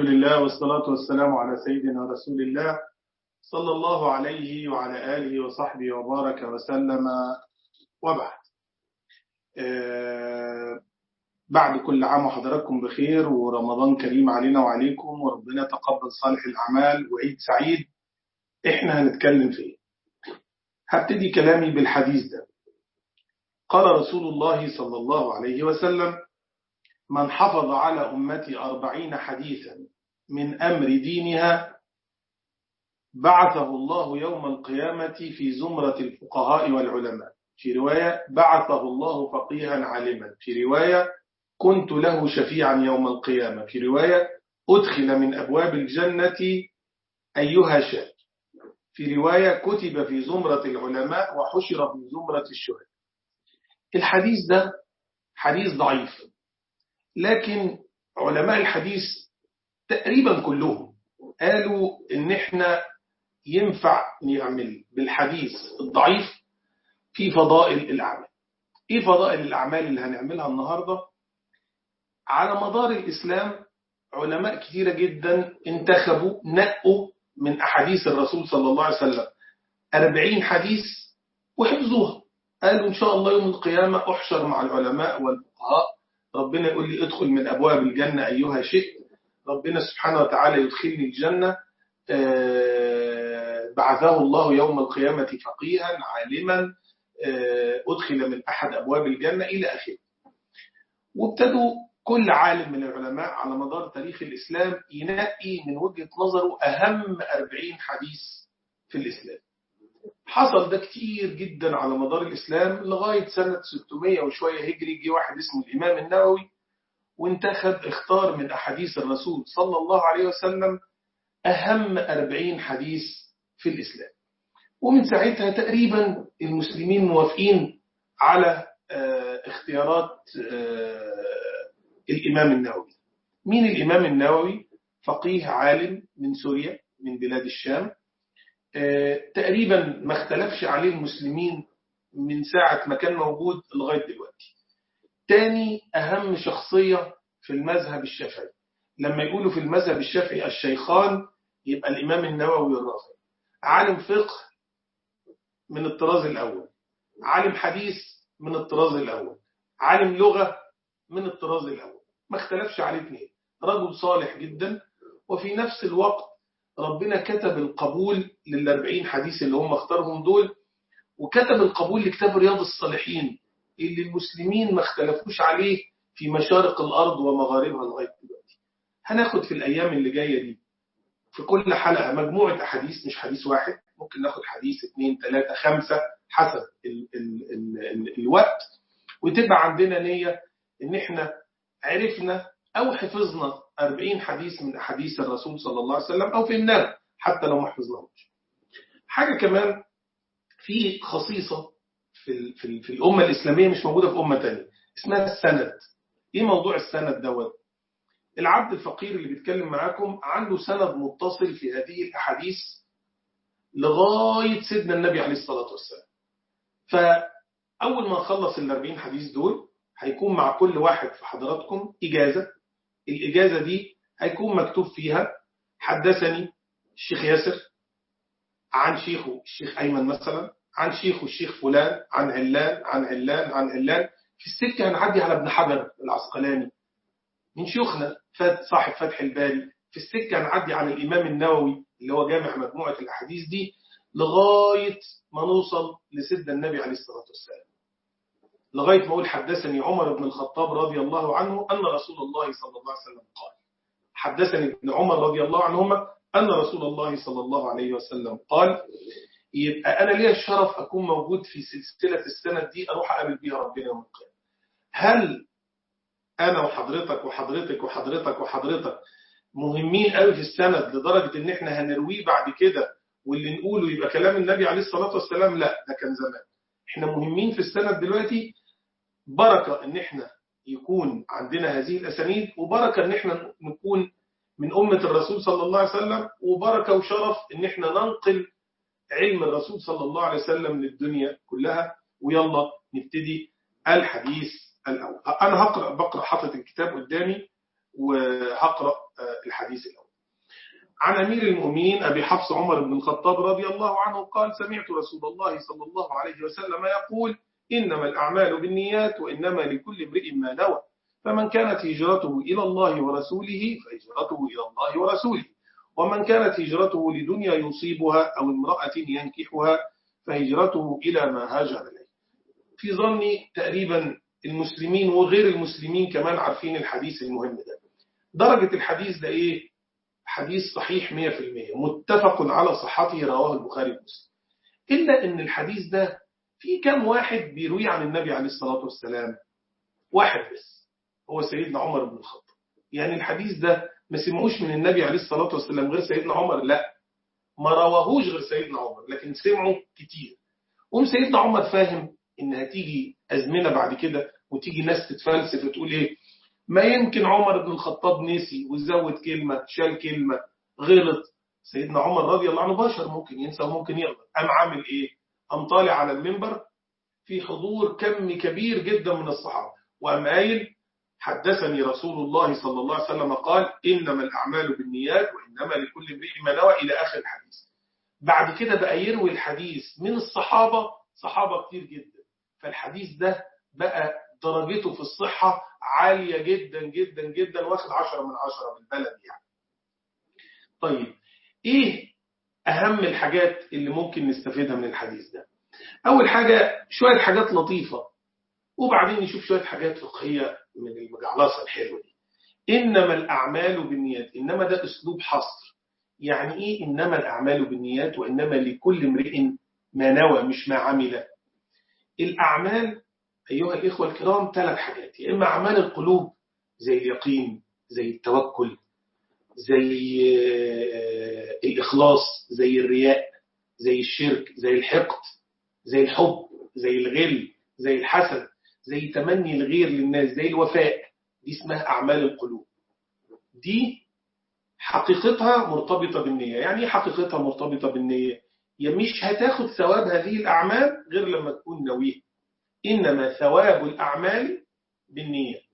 لله والصلاة والسلام على سيدنا رسول الله صلى الله عليه وعلى آله وصحبه وبارك وسلم وبعد. بعد كل عام وحضراتكم بخير ورمضان كريم علينا وعليكم، وربنا تقبل صالح الأعمال وعيد سعيد. احنا هنتكلم فيه. هبتدي كلامي بالحديث ده. قال رسول الله صلى الله عليه وسلم: من حفظ على أمتي 40 حديثا من أمر دينها بعثه الله يوم القيامة في زمرة الفقهاء والعلماء. في رواية: بعثه الله فقيها عالما. في رواية: كنت له شفيعا يوم القيامة. في رواية: أدخل من أبواب الجنة أيها شاء. في رواية: كتب في زمرة العلماء وحشر في زمرة الشهداء. الحديث ده حديث ضعيف، لكن علماء الحديث تقريبا كلهم قالوا إن احنا ينفع نعمل بالحديث الضعيف في فضائل الأعمال. إيه فضائل الأعمال اللي هنعملها النهاردة؟ على مدار الإسلام علماء كثيرة جدا نقوا من أحاديث الرسول صلى الله عليه وسلم 40 حديث وحفظوها. قالوا إن شاء الله يوم القيامة أحشر مع العلماء والفقهاء، ربنا يقول لي ادخل من أبواب الجنة أيها شئت، ربنا سبحانه وتعالى يدخلني الجنة، بعثه الله يوم القيامة فقيها عالما، أدخل من أحد أبواب الجنة إلى آخره. وابتدوا كل عالم من العلماء على مدار تاريخ الإسلام ينقي من وجهة نظره أهم 40 حديث في الإسلام. حصل ده كتير جدا على مدار الإسلام لغاية سنة 600 وشوية هجري. جه واحد اسمه الإمام النووي اختار من أحاديث الرسول صلى الله عليه وسلم أهم 40 حديث في الإسلام. ومن ساعتها تقريبا المسلمين موافقين على اختيارات الإمام النووي. مين الإمام النووي؟ فقيه عالم من سوريا، من بلاد الشام. تقريبا ما اختلفش عليه المسلمين من ساعة ما كان موجود لغاية دلوقتي. تاني أهم شخصية في المذهب الشافعي. لما يقولوا في المذهب الشافعي الشيخان يبقى الإمام النووي والرافعي. عالم فقه من الطراز الأول، عالم حديث من الطراز الأول، عالم لغة من الطراز الأول، ما اختلفش عليه اثنين. رجل صالح جدا، وفي نفس الوقت ربنا كتب القبول لل40 حديث اللي هم اختارهم دول، وكتب القبول لكتاب رياض الصالحين اللي المسلمين ما اختلفوش عليه في مشارق الأرض ومغاربها لغاية دلوقتي. هناخد في الأيام اللي جاية دي في كل حلقة مجموعة أحاديث، مش حديث واحد، ممكن ناخد حديث 2 3 5 حسب الوقت، وتبقى عندنا نية إن احنا عرفنا أو حفظنا 40 حديث من أحاديث الرسول صلى الله عليه وسلم، أو فهمناه حتى لو ما حفظناهوش. حاجة كمان، في خصيصة في الأمة الإسلامية مش موجودة في أمة تانية، اسمها السند. إيه موضوع السند دوت؟ العبد الفقير اللي بيتكلم معاكم عنده سند متصل في هذه الأحاديث لغاية سيدنا النبي عليه الصلاة والسلام. فأول ما نخلص 40 حديث دول هيكون مع كل واحد في حضراتكم إجازة. الإجازة دي هيكون مكتوب فيها حدثني الشيخ ياسر عن شيخه الشيخ أيمن مثلا، عن شيخه الشيخ فلان، عن علان عن علان عن علان. في السكة هنعدي على ابن حجر العسقلاني من شيوخنا صاحب فتح الباري. في السكة هنعدي على الإمام النووي اللي هو جامع مجموعة الأحاديث دي، لغاية ما نوصل لسيدنا النبي عليه الصلاة والسلام، لغاية ما أقول حدثني عمر بن الخطاب رضي الله عنه أن رسول الله صلى الله عليه وسلم قال. حدثني ابن عمر رضي الله عنهما أن رسول الله صلى الله عليه وسلم قال. يبقى أنا ليا الشرف أكون موجود في سلسلة السند دي، أروح أقابل بيها ربنا يوم القيامة. هل أنا وحضرتك وحضرتك وحضرتك وحضرتك مهمين قوي في السند لدرجة إن إحنا هنرويه بعد كده واللي نقوله يبقى كلام النبي عليه الصلاة والسلام؟ لا، ده كان زمان. إحنا مهمين في السند دلوقتي. بركة إن إحنا يكون عندنا هذه الأسانيد، وبركة إن إحنا نكون من أمة الرسول صلى الله عليه وسلم، وبركة وشرف إن إحنا ننقل علم الرسول صلى الله عليه وسلم للدنيا كلها. ويلا نبتدي الحديث الأول. أنا بقرأ حاطط الكتاب قدامي وهقرأ الحديث الأول. عن أمير المؤمنين أبي حفص عمر بن الخطاب رضي الله عنه قال: سمعت رسول الله صلى الله عليه وسلم يقول: إنما الأعمال بالنيات وإنما لكل امرئ ما نوى، فمن كانت هجرته إلى الله ورسوله فهجرته إلى الله ورسوله، ومن كانت هجرته لدنيا يصيبها أو امرأة ينكحها فهجرته إلى ما هاجر إليه. في ظني تقريبا المسلمين وغير المسلمين كمان عارفين الحديث المهم ده. درجة الحديث ده إيه؟ حديث صحيح 100%، متفق على صحته، رواه البخاري ومسلم. إلا أن الحديث ده في كم واحد بيروي عن النبي عليه الصلاة والسلام؟ واحد بس، هو سيدنا عمر بن الخطاب. يعني الحديث ده ما سمعوش من النبي عليه الصلاة والسلام غير سيدنا عمر؟ لا، ما رواهوش غير سيدنا عمر، لكن سمعوا كتير. سيدنا عمر فاهم إن هتيجي أزمنة بعد كده وتيجي ناس تتفلسف وتقول إيه، ما يمكن عمر بن الخطاب نسي وزود كلمة شال كلمة غلط. سيدنا عمر رضي الله عنه بشر، ممكن ينسى وممكن يغلط. قام عامل إيه؟ قام طالع على المنبر في حضور كم كبير جدا من الصحابة وقام قايل: حدثني رسول الله صلى الله عليه وسلم قال: إنما الأعمال بالنيات وإنما لكل امرئ ما نوى، إلى آخر الحديث. بعد كده بقى يروي الحديث من الصحابة، صحابة كتير جدا، فالحديث ده بقى درجته في الصحة عالية جدا جدا جدا، واخد 10 من 10 بالبلد يعني. طيب، إيه أهم الحاجات اللي ممكن نستفيدها من الحديث ده؟ أول حاجة شوية حاجات لطيفة، وبعدين نشوف شوية حاجات فقهية من المجعلصة الحلوة دي. إنما الأعمال بالنيات، إنما ده أسلوب حصر. يعني إيه إنما الأعمال بالنيات وإنما لكل امرئ ما نوى، مش ما عمل؟ الأعمال أيها الإخوة الكرام 3 حاجات: يا إما أعمال القلوب زي اليقين، زي التوكل، زي الإخلاص، زي الرياء، زي الشرك، زي الحقد، زي الحب، زي الغل، زي الحسد، زي تمني الغير للناس، زي الوفاء. دي اسمها أعمال القلوب. دي حقيقتها مرتبطة بالنية. يعني ايه حقيقتها مرتبطة بالنية؟ يا مش هتاخد ثواب هذه الأعمال غير لما تكون نويه. إنما ثواب الأعمال بالنيات.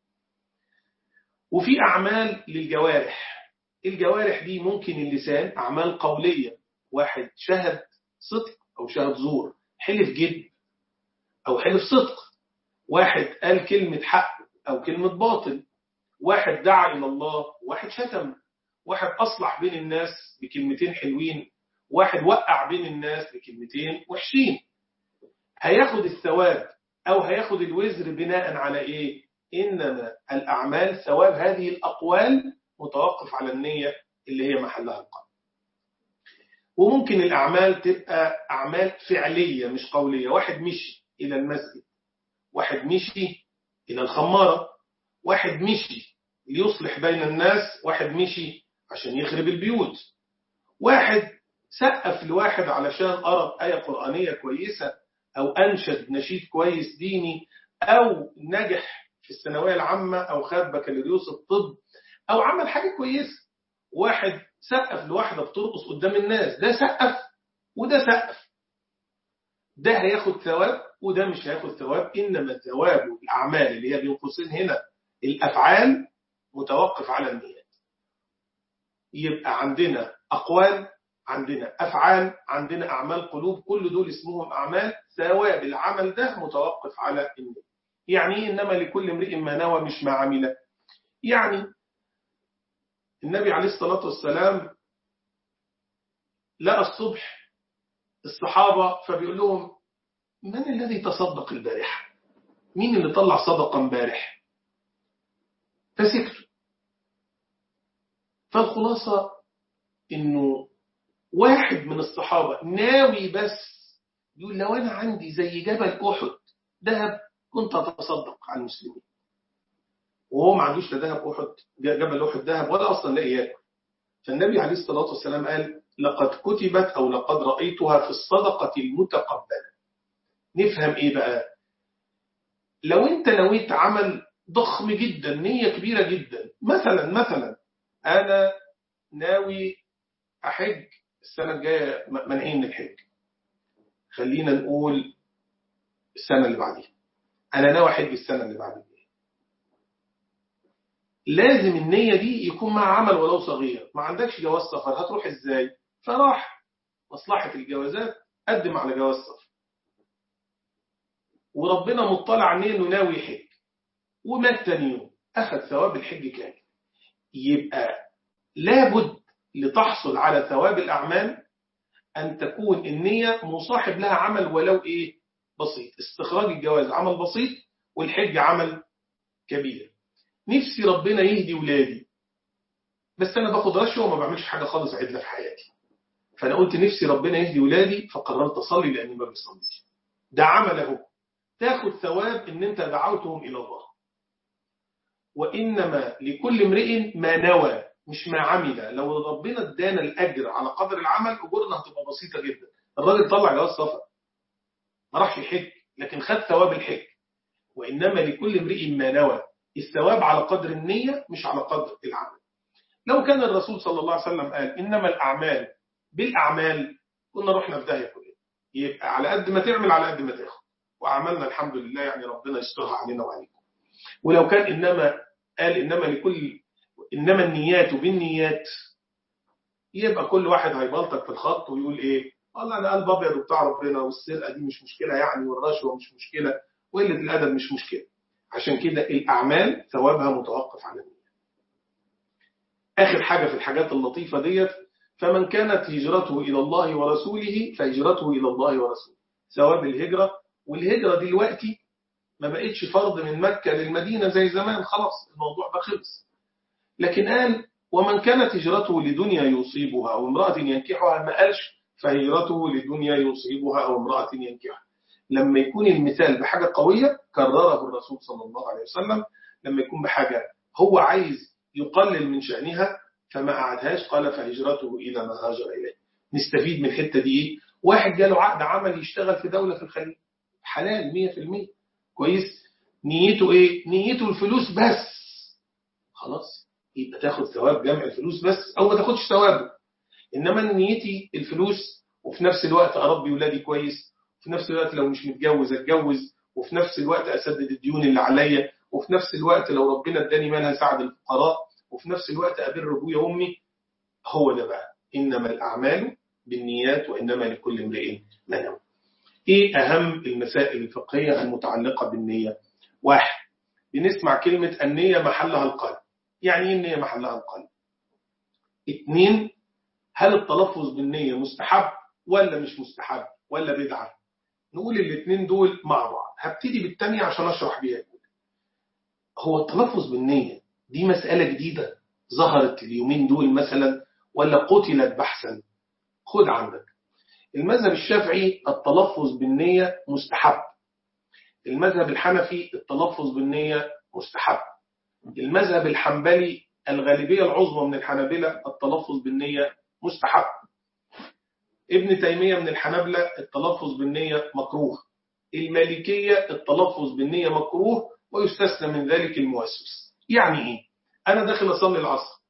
وفي أعمال للجوارح. الجوارح دي ممكن اللسان، أعمال قولية، واحد شهد صدق أو شهد زور، حلف جد أو حلف صدق، واحد قال كلمة حق أو كلمة باطل، واحد دعا إلى الله، واحد شتم، واحد أصلح بين الناس بكلمتين حلوين، واحد وقع بين الناس بكلمتين وحشين. هياخد الثواب أو هياخد الوزر بناء على إيه؟ إنما الأعمال ثواب هذه الأقوال متوقف على النية اللي هي محلها القلب. وممكن الأعمال تبقى أعمال فعلية مش قولية. واحد مشي إلى المسجد، واحد مشي إلى الخمارة، واحد مشي ليصلح بين الناس، واحد مشي عشان يخرب البيوت، واحد سقف لواحد علشان قرأ آية قرآنية كويسة، أو أنشد نشيد كويس ديني، أو نجح في الثانوية العامة، أو خد بكالوريوس الطب، أو عمل حاجة كويسة. واحد سقف لواحدة بترقص قدام الناس، ده سقف وده سقف، ده هياخد ثواب وده مش هياخد ثواب. إنما ثواب الأعمال اللي هي بين قوسين هنا الأفعال متوقف على النيات. يبقى عندنا أقوال، عندنا أفعال، عندنا أعمال قلوب، كل دول اسمهم أعمال. ثواب العمل ده متوقف على النية. يعني إنما لكل امرئ ما نوى مش ما عمل. يعني النبي عليه الصلاة والسلام لقى الصبح الصحابة فبيقول لهم: من الذي تصدق البارحة؟ مين اللي طلع صدقة امبارح؟ فسكتوا. فالخلاصة إنه واحد من الصحابة ناوي بس يقول: لو أنا عندي زي جبل أحد ذهب كنت أتصدق على المسلمين. وهو ما عندوش لا ذهب أحد، جبل أحد ذهب ولا أصلا لا ياكل. فالنبي عليه الصلاة والسلام قال: لقد كتبت أو لقد رأيتها في الصدقة المتقبلة. نفهم إيه بقى؟ لو أنت نويت عمل ضخم جدا، نية كبيرة جدا، مثلا أنا ناوي أحج السنة الجاية، منعين من الحج، خلينا نقول السنة اللي بعديها، أنا ناوي أحج السنة اللي بعديها. لازم النية دي يكون مع عمل ولو صغير. ما عندكش جواز سفر هتروح ازاي؟ فراح مصلحة الجوازات قدم على جواز سفر، وربنا مطلع عليه انه ناوي يحج، ومات تاني يوم اخذ ثواب الحج كامل. يبقى لابد لتحصل على ثواب الأعمال أن تكون النية مصاحب لها عمل ولو بسيط. استخراج الجواز عمل بسيط، والحج عمل كبير. نفسي ربنا يهدي ولادي، بس أنا باخد رشوة وما بعملش حاجة خالص عدلة في حياتي، فأنا قلت نفسي ربنا يهدي ولادي فقررت أصلي لأني ما بصليش. ده عمله، تاخد ثواب إن أنت دعوتهم إلى الله. وإنما لكل امرئ ما نوى مش ما عمل. لو ربنا ادانا الأجر على قدر العمل أجورنا هتبقى بسيطة جدا. الراجل طلع جواز سفر ما راحش يحج لكن خد ثواب الحج. وإنما لكل امرئ ما نوى، الثواب على قدر النية مش على قدر العمل. لو كان الرسول صلى الله عليه وسلم قال إنما الأعمال بالأعمال كنا رحنا في داهية كلنا. يبقى على قد ما تعمل على قد ما تاخد، وأعمالنا الحمد لله يعني ربنا يسترها علينا وعليكم. ولو كان قال إنما النيات بالنيات، يبقى كل واحد هيبلطك في الخط ويقول والله أنا قلب أبيض وبتاع ربنا، والسرقة دي مش مشكلة يعني، والرشوة مش مشكلة، وقلة الأدب مش مشكلة. عشان كده الأعمال ثوابها متوقف على النية. آخر حاجة في الحاجات اللطيفة ديت، فمن كانت هجرته إلى الله ورسوله فهجرته إلى الله ورسوله. ثواب الهجرة، والهجرة دلوقتي ما بقتش فرض من مكة للمدينة زي زمان، خلاص الموضوع ده خلص. لكن قال ومن كانت هجرته لدنيا يصيبها أو امرأة ينكحها، ما قالش فهجرته لدنيا يصيبها أو امرأة ينكحها. لما يكون المثال بحاجة قوية كرره الرسول صلى الله عليه وسلم. لما يكون بحاجة هو عايز يقلل من شأنها فما قعدهاش، قال فهجرته إلى ما هاجر إليه. نستفيد من الحتة دي. واحد جاله عقد عمل يشتغل في دولة في الخليج، حلال 100%، كويس. نيته نيته الفلوس بس، خلاص يبقى تاخد ثواب جمع الفلوس بس أو ما تاخدش ثوابه. إنما نيتي الفلوس وفي نفس الوقت أربي ولادي كويس، وفي نفس الوقت لو مش متجوز أتجوز، وفي نفس الوقت أسدد الديون اللي عليا، وفي نفس الوقت لو ربنا اداني مال هساعد الفقراء، وفي نفس الوقت أبر أبويا وأمي. هو ده بقى إنما الأعمال بالنيات وإنما لكل امرئ ما نوى. أهم المسائل الفقهية المتعلقة بالنية؟ 1. بنسمع كلمة النية محلها القلب. يعني إيه النية محلها القلب؟ 2. هل التلفظ بالنية مستحب ولا مش مستحب ولا بدعة؟ نقول الاثنين دول مع بعض. هبتدي بالتانية عشان أشرح بيها. هو التلفظ بالنية دي مسألة جديدة ظهرت اليومين دول مثلا ولا قتلت بحثا؟ خد عندك المذهب الشافعي التلفظ بالنية مستحب، المذهب الحنفي التلفظ بالنية مستحب، المذهب الحنبلي الغالبية العظمى من الحنابلة التلفظ بالنية مستحب، ابن تيمية من الحنابلة التلفظ بالنية مكروه، المالكية التلفظ بالنية مكروه ويستثنى من ذلك الموسوس. يعني أنا داخل أصلي العصر،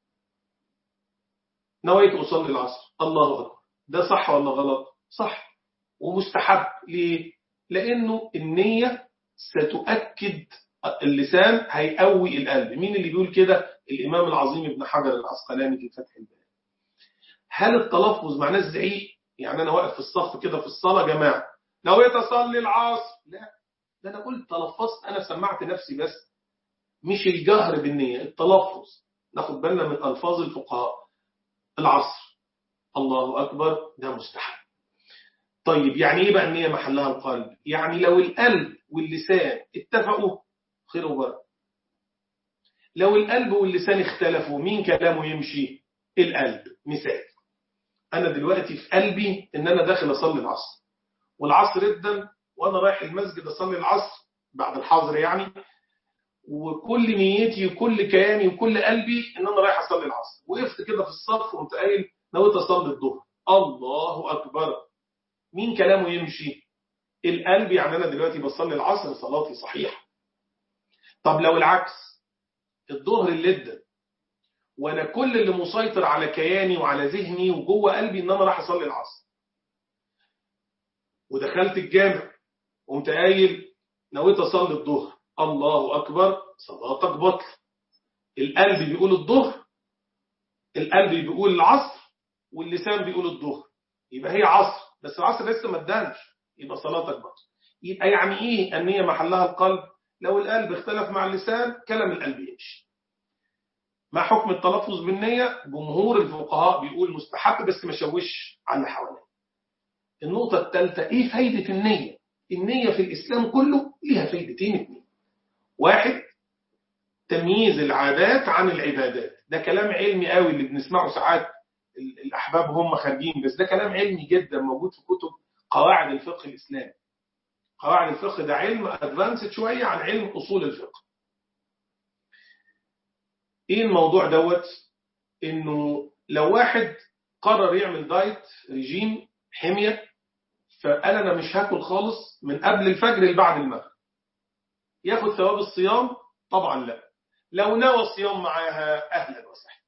نويت أصلي العصر، الله أكبر، ده صح ولا غلط؟ صح ومستحب. ليه؟ لأنه النية ستؤكد اللسان، هيقوي القلب. مين اللي بيقول كده؟ الإمام العظيم ابن حجر العسقلاني في فتح الباري. هل التلفظ معناه الزعيق؟ يعني أنا واقف في الصف كده في الصلاة جماعة نويت أصلي العصر، لا، ده أنا قلت تلفظت، أنا سمعت نفسي بس، مش الجهر بالنية، التلفظ. ناخد بالنا من ألفاظ الفقهاء. العصر الله أكبر ده مستحب. طيب يعني إيه بقى النية محلها القلب؟ يعني لو القلب واللسان اتفقوا خير وبركة. لو القلب واللسان اختلفوا مين كلامه يمشي؟ القلب. مثال، أنا دلوقتي في قلبي إن أنا داخل أصلي العصر، والعصر ادن وأنا رايح المسجد أصلي العصر بعد الحظر يعني، وكل نيتي وكل كياني وكل قلبي إن أنا رايح أصلي العصر. وقفت كده في الصف وقمت قايل نويت أصلي الظهر، الله أكبر. مين كلامه يمشي؟ القلب. يعني أنا دلوقتي بصلي العصر صلاتي صحيحة. طب لو العكس، الظهر اللي ادن وانا كل اللي مسيطر على كياني وعلى ذهني وجوه قلبي ان انا راح اصلي العصر، ودخلت الجامع قمت قايل نويت اصلي الظهر، الله اكبر، صلاتك بطل. القلب بيقول الظهر، القلب بيقول العصر، واللسان بيقول الظهر، يبقى هي عصر، بس العصر لسه ما ادانش، يبقى صلاتك باطله. يبقى يعني ايه النية محلها القلب؟ لو القلب اختلف مع اللسان كلام القلب يمشي. ما حكم التلفظ بالنية؟ جمهور الفقهاء بيقول مستحب بس ما شوش على اللي حواليه. النقطة الثالثة، ايه فايدة النية؟ النية في الإسلام كله ليها فايدتين اتنين. واحد، تمييز العادات عن العبادات. ده كلام علمي قوي اللي بنسمعه ساعات الأحباب هم خارجين، بس ده كلام علمي جدا موجود في كتب قواعد الفقه الإسلامي. قواعد الفقه ده علم ادفانسد شوية عن علم أصول الفقه. ايه الموضوع دوت؟ انه لو واحد قرر يعمل دايت ريجيم حمية، فقال انا مش هاكل خالص من قبل الفجر لبعد المغرب، ياخد ثواب الصيام؟ طبعا لا. لو نوى الصيام معاها اهلا وسهلا.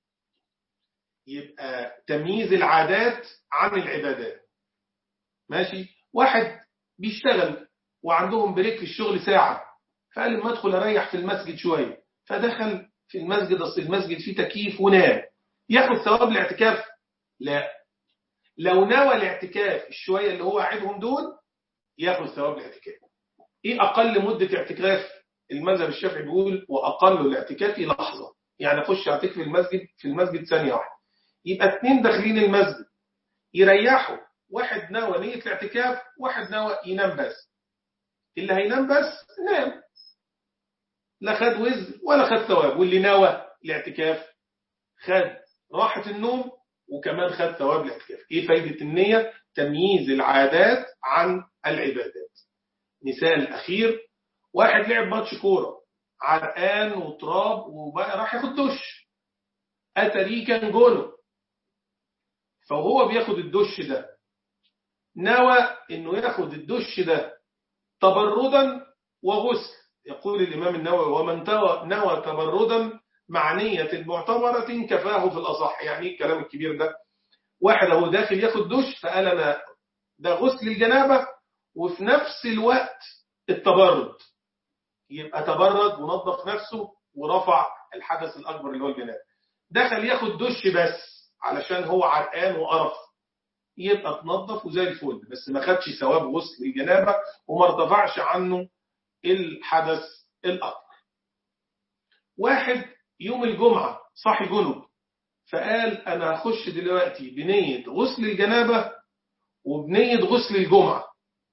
يبقى تمييز العادات عن العبادات. ماشي. واحد بيشتغل وعندهم بريك في الشغل ساعة، فقال لما ادخل اريح في المسجد شوية، فدخل في المسجد، اصل المسجد فيه تكييف ونام، ياخد ثواب الاعتكاف؟ لا. لو نوى الاعتكاف الشوية اللي هو قاعدهم دول ياخد ثواب الاعتكاف. ايه اقل مدة اعتكاف؟ المذهب الشافعي بيقول واقل الاعتكاف لحظة، يعني اخش اعتكف في المسجد ثانية واحدة. يبقى اتنين داخلين المسجد يريحوا، واحد نوى نية الاعتكاف، واحد نوى ينام بس. اللي هينام بس نام، لا خد وزر ولا خد ثواب، واللي نوى الاعتكاف خد راحة النوم وكمان خد ثواب الاعتكاف. ايه فايدة النية؟ تمييز العادات عن العبادات. مثال اخير، واحد لعب ماتش كورة عرقان وتراب وبقى راح ياخد دش، اتاريه كان جونه، فهو بياخد الدش ده نوى انه ياخد الدش ده تبردا وغسل. يقول الامام النووي ومن نوى تبردا مع نية معتبرة كفاه في الأصح. يعني ايه الكلام الكبير ده؟ واحد هو داخل ياخد دش فقال أنا ده غسل الجنابة وفي نفس الوقت التبرد، يبقى تبرد ونظف نفسه ورفع الحدث الأكبر اللي هو الجنابة. دخل ياخد دش بس علشان هو عرقان وقرف، يبقى تنظف وزي الفل، بس ما خدش ثواب غسل الجنابة وما ارتفعش عنه الحدث الأكبر. واحد يوم الجمعة صاحي جنب، فقال أنا هخش دلوقتي بنية غسل الجنابة وبنية غسل الجمعة.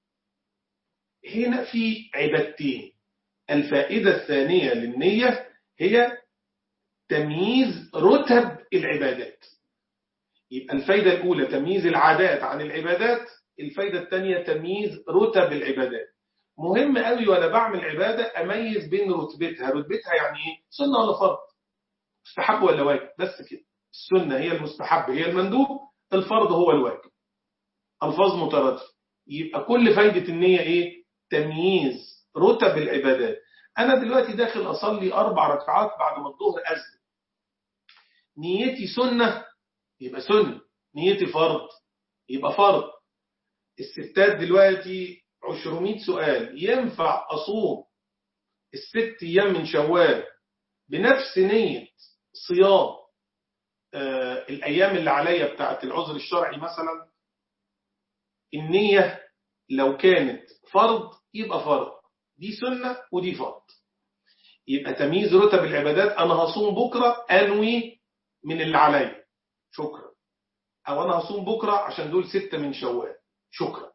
هنا في عبادتين. الفائدة الثانية للنية هي تمييز رتب العبادات. يبقى الفائدة الأولى تمييز العادات عن العبادات، الفائدة الثانية تمييز رتب العبادات. مهم قوي وأنا بعمل عبادة أميز بين رتبتها. رتبتها يعني إيه؟ سنة ولا فرض؟ مستحب ولا واجب؟ بس كده. السنة هي المستحب هي المندوب، الفرض هو الواجب. ألفاظ مترادفة. يبقى كل فايدة النية إيه؟ تمييز رتب العبادات. أنا دلوقتي داخل أصلي 4 ركعات بعد ما الظهر أذن، نيتي سنة يبقى سنة، نيتي فرض يبقى فرض. الستات دلوقتي 200 سؤال، ينفع أصوم ال6 أيام من شوال بنفس نية صيام الأيام اللي عليا بتاعت العذر الشرعي مثلا؟ النية لو كانت فرض يبقى فرض، دي سنة ودي فرض. يبقى تمييز رتب العبادات، أنا هصوم بكرة أنوي من اللي عليا شكرا، أو أنا هصوم بكرة عشان دول 6 من شوال شكرا.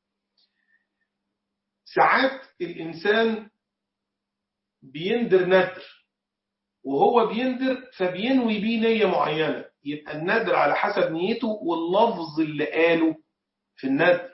ساعات الإنسان بيندر ندر، وهو بيندر فبينوي بيه نية معينة، يبقى الندر على حسب نيته واللفظ اللي قاله في الندر.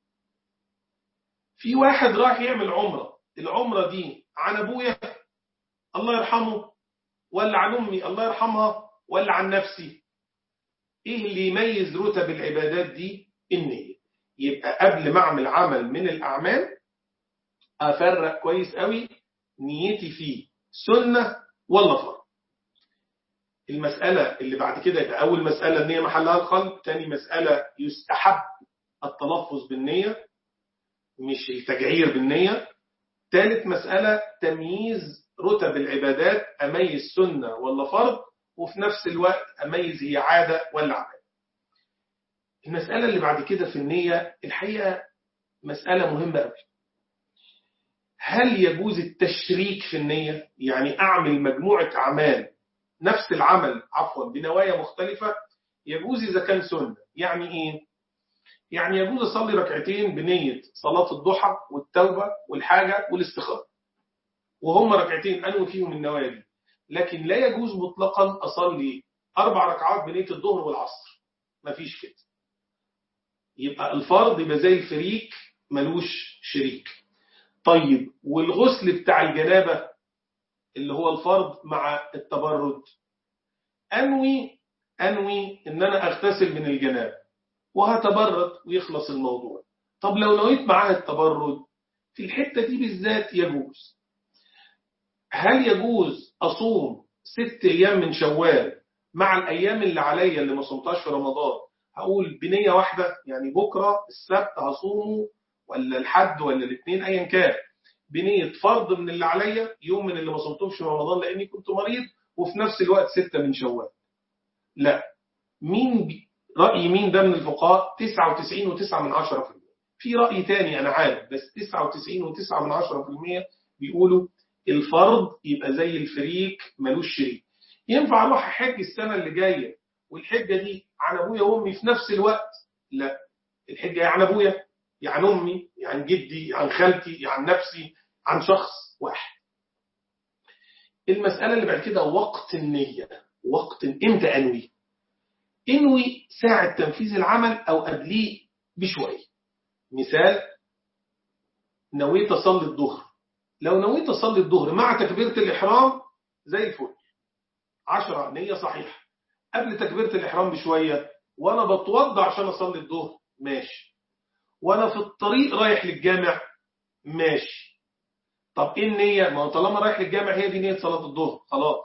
في واحد راح يعمل عمرة، العمرة دي عن أبويا الله يرحمه ولا عن أمي الله يرحمها ولا عن نفسي؟ إيه اللي يميز رتب العبادات دي؟ النية. يبقى قبل ما أعمل عمل من الأعمال أفرق كويس قوي نيتي فيه سنة ولا فرض. المسألة اللي بعد كده يبقى أول مسألة النية محلها القلب، تاني مسألة يستحب التلفظ بالنية مش التجعير بالنية، ثالث مسألة تمييز رتب العبادات أميز سنة ولا فرض، وفي نفس الوقت أميز هي عادة ولا عبادة. المسألة اللي بعد كده في النية الحقيقة مسألة مهمة قوي. هل يجوز التشريك في النية؟ يعني أعمل مجموعة أعمال نفس العمل بنوايا مختلفة. يجوز إذا كان سنة. يعني إيه؟ يعني يجوز أصلي ركعتين بنية صلاة الضحى والتوبة والحاجة والاستخارة، وهم ركعتين أنوي فيهم النوايا دي. لكن لا يجوز مطلقا أصلي 4 ركعات بنية الظهر والعصر، مفيش كده. يبقى الفرض يبقى زي الفريق ملوش شريك. طيب والغسل بتاع الجنابة اللي هو الفرض مع التبرد، أنوي إن أنا أغتسل من الجنابة وهتبرد ويخلص الموضوع. طب لو نويت معاها التبرد في الحتة دي بالذات يجوز. هل يجوز أصوم 6 أيام من شوال مع الأيام اللي عليا اللي ما صمتهاش في رمضان، هقول بنية واحدة؟ يعني بكرة السبت هصومه ولا الحد ولا الاثنين أيا كان، بنية فرض من اللي عليا، يوم من اللي ما صمتهمش في رمضان لأني كنت مريض، وفي نفس الوقت 6 من شوال؟ لا. رأي مين ده من الفقهاء؟ 99.9%. في رأي تاني أنا عارف، بس 99.9% بيقولوا الفرض يبقى زي الفريق ملوش شريك. ينفع أروح أحج السنة اللي جاية والحجة دي عن أبويا وأمي في نفس الوقت؟ لا. الحجة عن أبويا، عن أمي، عن جدي، عن خالتي، عن نفسي، عن شخص واحد. المسألة اللي بعد كده وقت النية. وقت إمتى أنوي؟ انوي ساعة تنفيذ العمل أو قبليه بشوية. مثال، نويت أصلي الظهر. لو نويت أصلي الظهر مع تكبيرة الإحرام زي الفل، 10 نية صحيحة. قبل تكبيرة الإحرام بشوية وأنا بتوضع عشان أصلي الظهر ماشي، وأنا في الطريق رايح للجامع ماشي. طب إيه النية؟ ما هو طالما رايح للجامع هي دي نية صلاة الظهر خلاص.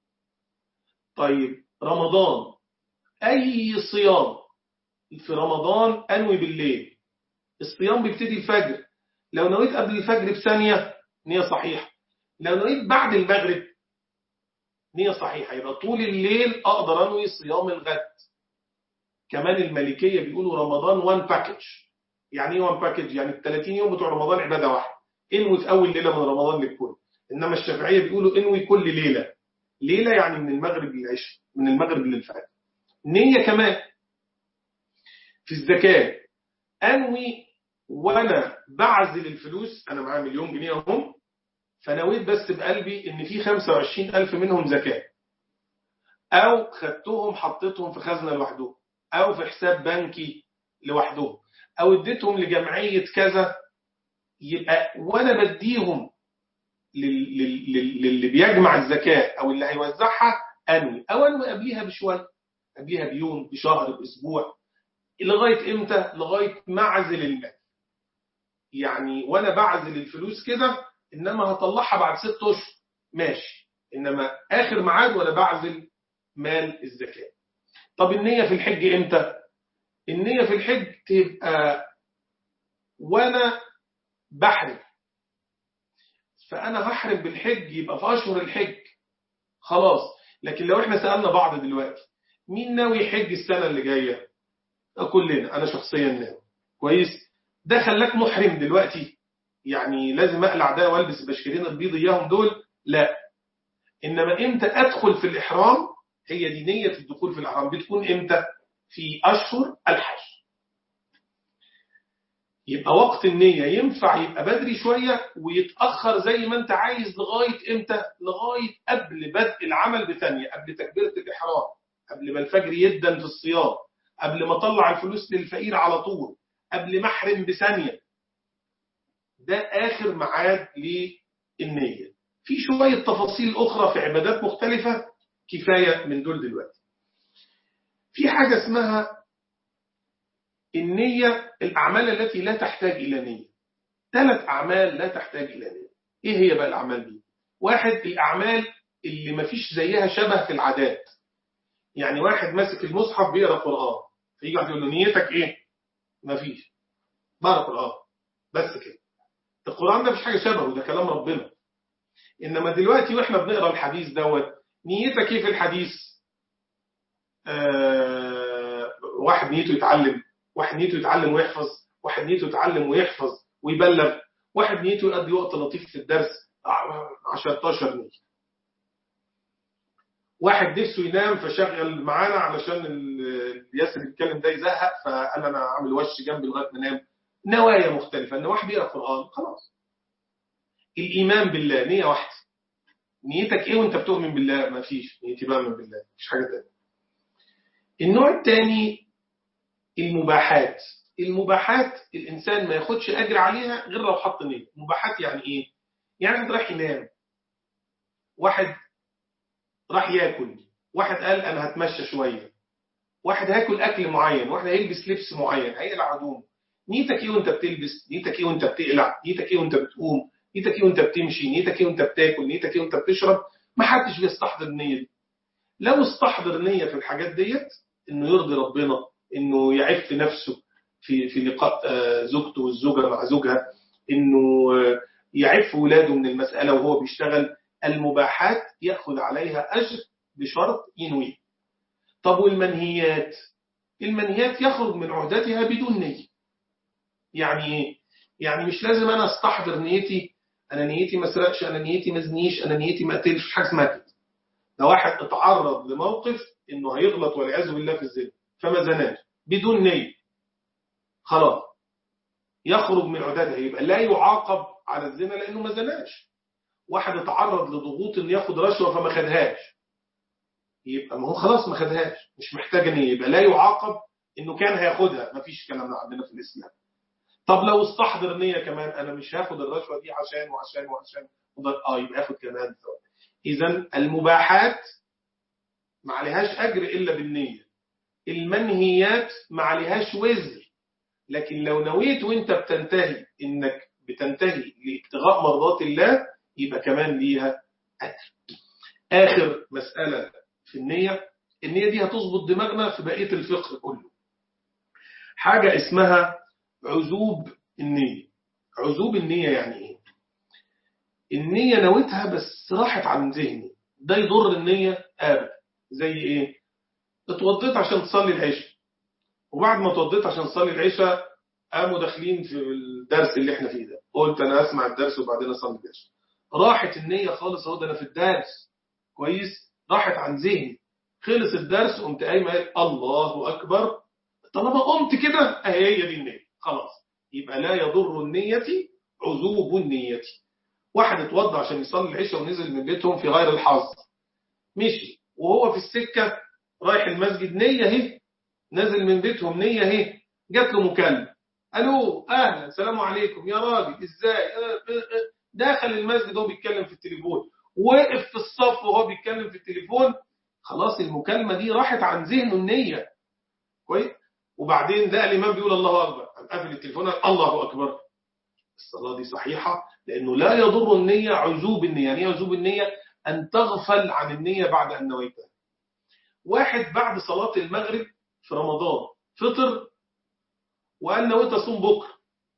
طيب رمضان، أي صيام في رمضان أنوي بالليل. الصيام بيبتدي الفجر، لو نويت قبل الفجر بثانية نية صحيحة. لو نويت بعد المغرب نية صحيحة. يبقى طول الليل أقدر أنوي صيام الغد. كمان المالكية بيقولوا رمضان وان باكج. يعني ايه وان باكج؟ يعني ال30 يوم بتوع رمضان عبادة واحدة، انوي في أول ليلة من رمضان للكل. إنما الشافعية بيقولوا انوي كل ليلة. ليلة يعني من المغرب للعشاء، من المغرب للفجر. نية كمان في الزكاة، أنوي وأنا بعزل الفلوس، أنا معايا 1,000,000 جنيه أهم، فنويت بس بقلبي إن في 25,000 منهم زكاة، أو خدتهم حطيتهم في خزنة لوحدهم، أو في حساب بنكي لوحدهم، أو اديتهم لجمعية كذا. يبقى وأنا بديهم للي بيجمع الزكاة أو اللي هيوزعها أنوي، أو أنوي قبليها بشوية، قبليها بيوم، بشهر، بأسبوع. لغاية إمتى؟ لغاية معزل المال. يعني وأنا بعزل الفلوس كده، إنما هطلعها بعد 6 أشهر ماشي، إنما آخر ميعاد وأنا بعزل مال الزكاة. طب النية في الحج إمتى؟ النية في الحج تبقى وأنا بحرم، فأنا هحرم بالحج يبقى في أشهر الحج خلاص. لكن لو إحنا سألنا بعض دلوقتي مين ناوي يحج السنة اللي جاية؟ كلنا، أنا شخصيا ناوي. كويس؟ ده خلاك محرم دلوقتي؟ يعني لازم أقلع ده والبس البشكرين البيض إياهم دول؟ لا. إنما إمتى أدخل في الإحرام؟ هي دي نية الدخول في الإحرام بتكون إمتى؟ في أشهر الحج. يبقى وقت النية ينفع يبقى بدري شوية ويتأخر زي ما أنت عايز. لغاية إمتى؟ لغاية قبل بدء العمل بثانية، قبل تكبيرة الإحرام، قبل ما الفجر يدن في الصيام، قبل ما أطلع الفلوس للفقير على طول، قبل ما أحرم بثانية. ده آخر ميعاد للنية. في شوية تفاصيل أخرى في عبادات مختلفة، كفاية من دول دلوقتي. في حاجة اسمها النية، الأعمال التي لا تحتاج إلى نية. 3 أعمال لا تحتاج إلى نية. إيه هي بقى الأعمال دي؟ 1، الأعمال اللي مفيش زيها شبه في العادات. يعني واحد ماسك المصحف بيقرأ قرآن، فيجي واحد يقول له نيتك إيه؟ مفيش، بقرأ قرآن بس كده. القرآن ده مفيش حاجة شبهه، ده كلام ربنا. إنما دلوقتي وإحنا بنقرأ الحديث دوت، نيتك إيه في الحديث؟ واحد نيته يتعلم، واحد نيته يتعلم ويحفظ، واحد نيته يتعلم ويحفظ ويبلغ، واحد نيته يقضي وقت لطيف في الدرس، 10 نية. واحد نفسه ينام فشغل معانا علشان ياسر يتكلم ده يزهق، فقال انا اعمل وش جنبي لغايه ما انام. نوايا مختلفه، ان واحد يقرا قران خلاص. الايمان بالله نيه واحده. نيتك ايه وانت بتؤمن بالله؟ ما فيش نيتي بامن بالله، مفيش حاجه ثانيه. النوع الثاني المباحات. المباحات الانسان ما ياخدش اجر عليها غير لو حط نيه. مباحات يعني ايه؟ يعني واحد راح ينام، واحد راح ياكل، واحد قال انا هتمشى شويه، واحد هياكل اكل معين، واحد هيلبس لبس معين، هيقلع هدومه. نيتك ايه وانت بتلبس؟ نيتك ايه وانت بتقلع؟ نيتك ايه وانت بتقوم؟ نيتك ايه وانت بتمشي؟ نيتك ايه وانت بتاكل؟ نيتك ايه وانت بتشرب؟ ما حدش بيستحضر النية دي. لو استحضر نية في الحاجات ديت، انه يرضي ربنا، انه يعف نفسه في لقاء زوجته والزوجة مع زوجها، انه يعف ولاده من المسألة وهو بيشتغل، المباحات يأخذ عليها أجر بشرط ينوي. طب والمنهيات؟ المنهيات يخرج من عهدتها بدون نية. يعني ايه؟ يعني مش لازم انا استحضر نيتي، انا نيتي ما اسرقش، انا نيتي ما ازنيش، انا نيتي ما اقتلش، حاجه اسمها كده. ده واحد اتعرض لموقف انه هيغلط والعياذ بالله في الزنا فما زناش بدون نية، خلاص يخرج من عهدتها، يبقى لا يعاقب على الزنا لانه ما زناش. واحد اتعرض لضغوط انه ياخد رشوه فما خدهاش، يبقى ما هو خلاص ما خدهاش، مش محتاجه نية، يبقى لا يعاقب انه كان هياخدها، ما فيش كلام ده عندنا في الاسلام. طب لو استحضر نية كمان، انا مش هاخد الرشوه دي عشان وعشان وعشان، يبقى ياخد كمان ثواب. اذا المباحات ما عليهاش اجر الا بالنيه، المنهيات ما عليهاش وزر، لكن لو نويت وانت بتنتهي انك بتنتهي لابتغاء مرضات الله يبقى كمان ليها اجر. اخر مساله في النيه دي هتظبط دماغنا في بقيه الفقه كله. حاجه اسمها عزوب النيه. عزوب النيه يعني ايه؟ النية نويتها بس راحت عن ذهني، ده يضر النية ابدا. زي ايه؟ اتوضيت عشان تصلي العشاء، وبعد ما اتوضيت عشان تصلي العشاء قاموا داخلين في الدرس اللي احنا فيه ده، قلت انا اسمع الدرس وبعدين اصلي العشاء. راحت النية خالص، اهو ده انا في الدرس كويس، راحت عن ذهني. خلص الدرس قمت قايم قايل الله اكبر، طالما قمت كده هي دي النية خلاص. يبقى لا يضر النية عزوب النية. واحد اتوضى عشان يصلي العشاء ونزل من بيتهم في غير الحظ، مشي وهو في السكة رايح المسجد نية اهي، نزل من بيتهم نية اهي، جات له مكالمة، الو اهلا السلام عليكم يا راجل ازاي، دخل المسجد وهو بيتكلم في التليفون، وقف في الصف وهو بيتكلم في التليفون، خلاص المكالمة دي راحت عن ذهنه النية كويس. وبعدين ده الامام بيقول الله اكبر، قفل التليفون الله اكبر، الصلاة دي صحيحة، لأنه لا يضر النية عزوب النية. يعني عزوب النية أن تغفل عن النية بعد أن نويتها. واحد بعد صلاة المغرب في رمضان فطر وقال نويت أصوم بكرة،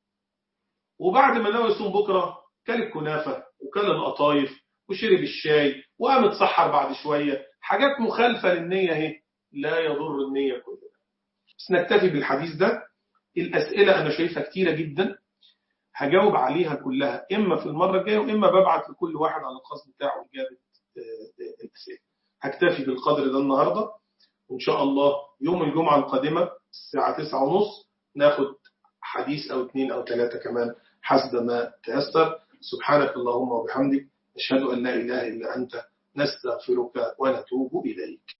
وبعد ما نوي يصوم بكرة كل الكنافة وكل القطايف وشرب الشاي وقام اتسحر بعد شوية، حاجات مخالفة للنية اهي، لا يضر النية كلها. بس نكتفي بالحديث ده. الأسئلة أنا شايفها كتيرة جدا، هجاوب عليها كلها إما في المرة الجاية وإما ببعت لكل واحد على الخاص بتاعه إجابة الأسئلة. هكتفي بالقدر ده النهاردة، وإن شاء الله يوم الجمعة القادمة الساعة 9:30 ناخد حديث أو 2 أو 3 كمان حسب ما تيسر. سبحانك اللهم وبحمدك، نشهد أن لا إله إلا أنت، نستغفرك ونتوب إليك.